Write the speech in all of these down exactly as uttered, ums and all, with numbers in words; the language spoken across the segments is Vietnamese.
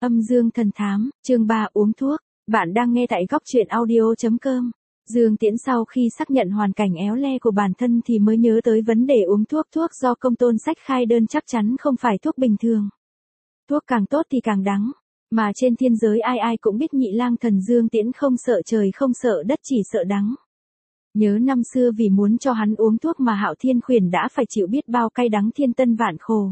Âm dương thần thám, chương ba uống thuốc. Bạn đang nghe tại góc truyện audio.com. Dương Tiễn sau khi xác nhận hoàn cảnh éo le của bản thân thì mới nhớ tới vấn đề uống thuốc. Thuốc do Công Tôn Sách khai đơn chắc chắn không phải thuốc bình thường. Thuốc càng tốt thì càng đắng. Mà trên thiên giới ai ai cũng biết nhị lang thần Dương Tiễn không sợ trời không sợ đất chỉ sợ đắng. Nhớ năm xưa vì muốn cho hắn uống thuốc mà Hạo Thiên Khuyển đã phải chịu biết bao cay đắng thiên tân vạn khổ.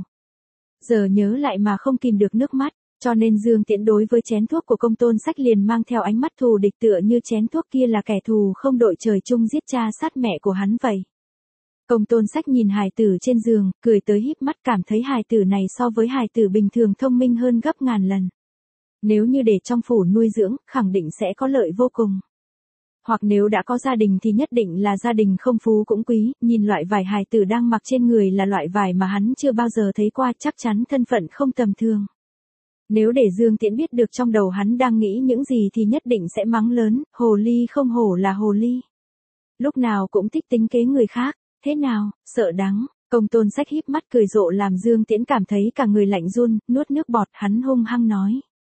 Giờ nhớ lại mà không kìm được nước mắt, cho nên Dương Tiễn đối với chén thuốc của Công Tôn Sách liền mang theo ánh mắt thù địch tựa như chén thuốc kia là kẻ thù không đội trời chung giết cha sát mẹ của hắn vậy. Công Tôn Sách nhìn hài tử trên giường, cười tới híp mắt cảm thấy hài tử này so với hài tử bình thường thông minh hơn gấp ngàn lần. Nếu như để trong phủ nuôi dưỡng, khẳng định sẽ có lợi vô cùng. Hoặc nếu đã có gia đình thì nhất định là gia đình không phú cũng quý, nhìn loại vải hài tử đang mặc trên người là loại vải mà hắn chưa bao giờ thấy qua, chắc chắn thân phận không tầm thường. Nếu để Dương Tiễn biết được trong đầu hắn đang nghĩ những gì thì nhất định sẽ mắng lớn, hồ ly không hổ là hồ ly. Lúc nào cũng thích tính kế người khác, thế nào, sợ đắng. Công Tôn Sách híp mắt cười rộ làm Dương Tiễn cảm thấy cả người lạnh run, nuốt nước bọt, hắn hung hăng nói.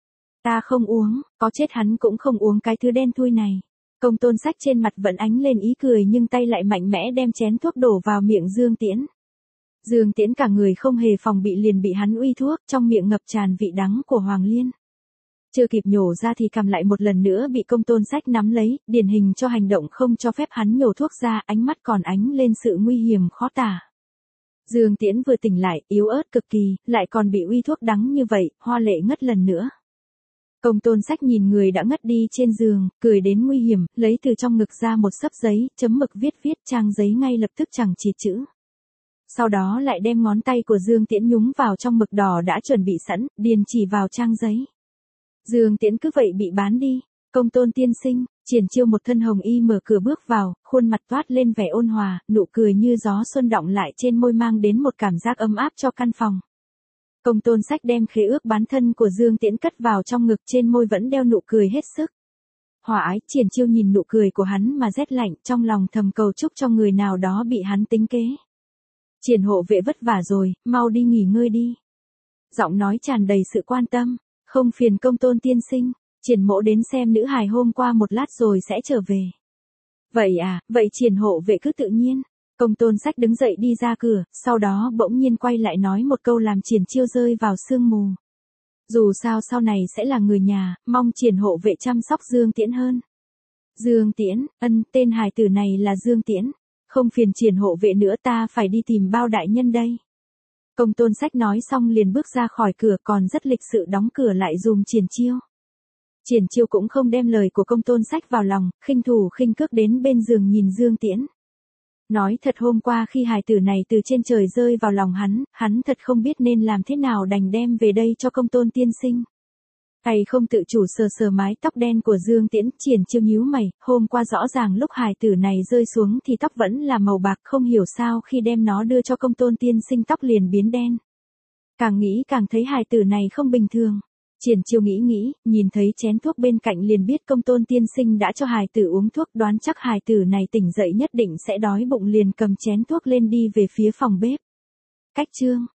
Ta không uống, có chết hắn cũng không uống cái thứ đen thui này. Công Tôn Sách trên mặt vẫn ánh lên ý cười nhưng tay lại mạnh mẽ đem chén thuốc đổ vào miệng Dương Tiễn. Dương Tiễn cả người không hề phòng bị liền bị hắn uy thuốc, trong miệng ngập tràn vị đắng của Hoàng Liên. Chưa kịp nhổ ra thì cầm lại một lần nữa bị Công Tôn Sách nắm lấy, điển hình cho hành động không cho phép hắn nhổ thuốc ra, ánh mắt còn ánh lên sự nguy hiểm khó tả. Dương Tiễn vừa tỉnh lại, yếu ớt cực kỳ, lại còn bị uy thuốc đắng như vậy, hoa lệ ngất lần nữa. Công Tôn Sách nhìn người đã ngất đi trên giường, cười đến nguy hiểm, lấy từ trong ngực ra một xấp giấy, chấm mực viết viết trang giấy ngay lập tức chẳng chỉ chữ. Sau đó lại đem ngón tay của Dương Tiễn nhúng vào trong mực đỏ đã chuẩn bị sẵn, điền chỉ vào trang giấy. Dương Tiễn cứ vậy bị bán đi. Công Tôn tiên sinh, Triển Chiêu một thân hồng y mở cửa bước vào, khuôn mặt toát lên vẻ ôn hòa, nụ cười như gió xuân đọng lại trên môi mang đến một cảm giác ấm áp cho căn phòng. Công Tôn Sách đem khế ước bán thân của Dương Tiễn cất vào trong ngực, trên môi vẫn đeo nụ cười hết sức. Hòa ái. Triển Chiêu nhìn nụ cười của hắn mà rét lạnh, trong lòng thầm cầu chúc cho người nào đó bị hắn tính kế. Triển hộ vệ vất vả rồi, mau đi nghỉ ngơi đi. Giọng nói tràn đầy sự quan tâm, không phiền Công Tôn tiên sinh, Triển mỗ đến xem nữ hài hôm qua một lát rồi sẽ trở về. Vậy à, vậy Triển hộ vệ cứ tự nhiên. Công Tôn Sách đứng dậy đi ra cửa, sau đó bỗng nhiên quay lại nói một câu làm Triển Chiêu rơi vào sương mù. Dù sao sau này sẽ là người nhà, mong Triển hộ vệ chăm sóc Dương Tiễn hơn. Dương Tiễn, ân, tên hài tử này là Dương Tiễn. Không phiền Triển hộ vệ nữa, ta phải đi tìm Bao đại nhân đây. Công Tôn Sách nói xong liền bước ra khỏi cửa, còn rất lịch sự đóng cửa lại dùm Triển Chiêu. Triển Chiêu cũng không đem lời của Công Tôn Sách vào lòng, khinh thủ khinh cước đến bên giường nhìn Dương Tiễn. Nói thật hôm qua khi hài tử này từ trên trời rơi vào lòng hắn, hắn thật không biết nên làm thế nào đành đem về đây cho Công Tôn tiên sinh. Tay không tự chủ sờ sờ mái tóc đen của Dương Tiễn, Triển Chiêu nhíu mày, hôm qua rõ ràng lúc hài tử này rơi xuống thì tóc vẫn là màu bạc, không hiểu sao khi đem nó đưa cho Công Tôn tiên sinh tóc liền biến đen. Càng nghĩ càng thấy hài tử này không bình thường. Triển Chiêu nghĩ nghĩ, nhìn thấy chén thuốc bên cạnh liền biết Công Tôn tiên sinh đã cho hài tử uống thuốc, đoán chắc hài tử này tỉnh dậy nhất định sẽ đói bụng, liền cầm chén thuốc lên đi về phía phòng bếp. Cách chương